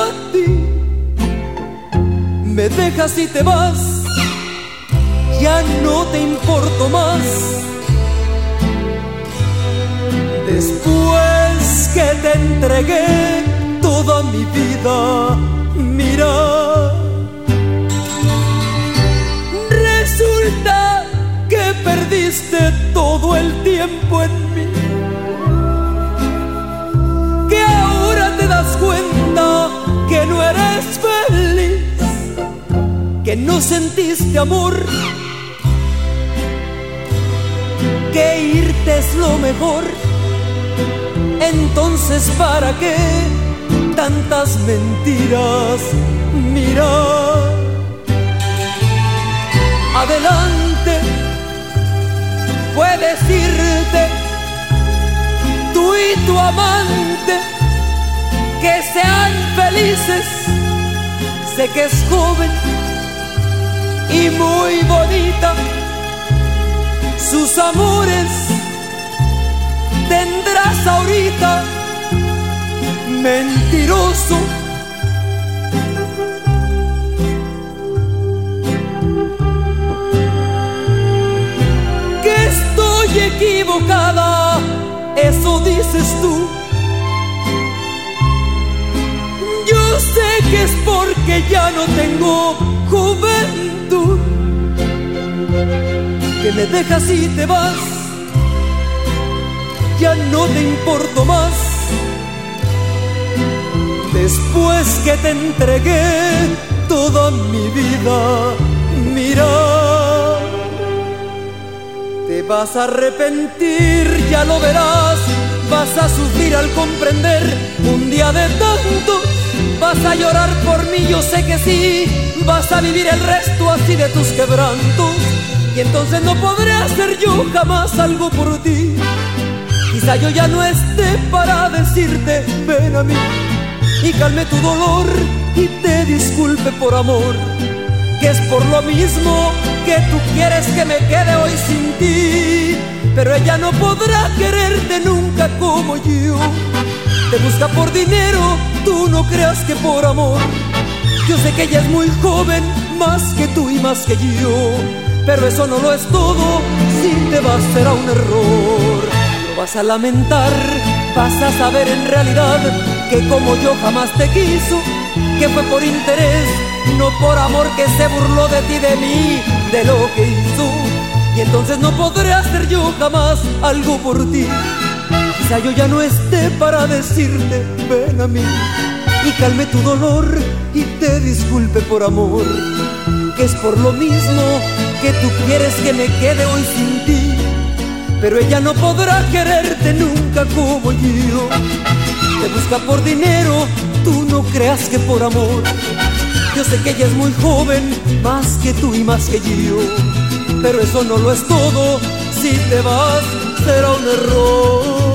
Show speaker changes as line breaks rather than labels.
a ti. Me dejas y te vas, ya no te importo más. Después que te entregué toda mi vida, mira, resulta que perdiste todo el tiempo en mí, que ahora te das cuenta que no eres feliz, que no sentiste amor, que irte es lo mejor. Entonces, ¿para qué tantas mentiras? Mira, adelante, puedes irte, tú y tu amante, que sean felices. Sé que es joven y muy bonita, sus amores tendrás ahorita. Mentiroso, que estoy equivocada, eso dices tú. Yo sé que es porque ya no tengo juventud, que me dejas y te vas, ya no te importo más. Después que te entregué toda mi vida, mira, te vas a arrepentir, ya lo verás. Vas a sufrir al comprender un día de tanto. Vas a llorar por mí, yo sé que sí. Vas a vivir el resto así de tus quebrantos, y entonces no podré hacer yo jamás algo por ti. Quizá yo ya no esté para decirte ven a mí, y calme tu dolor y te disculpe por amor, que es por lo mismo que tú quieres que me quede hoy sin ti. Pero ella no podrá quererte nunca como yo. Te busca por dinero, tú no creas que por amor. Yo sé que ella es muy joven, más que tú y más que yo, pero eso no lo es todo. Si te vas será un error, lo vas a lamentar. Vas a saber en realidad que como yo jamás te quiso, que fue por interés, no por amor, que se burló de ti, de mí, de lo que hizo. Y entonces no podré hacer yo jamás algo por ti. Quizá yo ya no esté para decirte ven a mí, y calme tu dolor y te disculpe por amor, que es por lo mismo que tú quieres que me quede hoy sin ti. Pero ella no podrá quererte nunca como yo. Te busca por dinero, tú no creas que por amor. Yo sé que ella es muy joven, más que tú y más que yo, pero eso no lo es todo. Si te vas será un error.